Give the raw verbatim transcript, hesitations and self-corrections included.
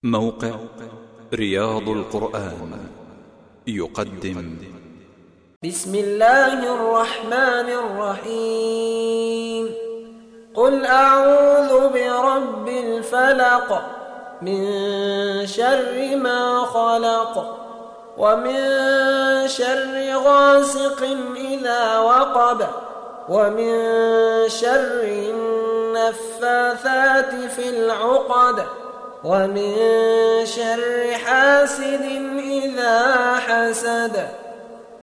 موقع رياض القرآن يقدم بسم الله الرحمن الرحيم قل أعوذ برب الفلق من شر ما خلق ومن شر غاسق إذا وقب ومن شر النفاثات في العقد ومن شر حاسد إذا حسد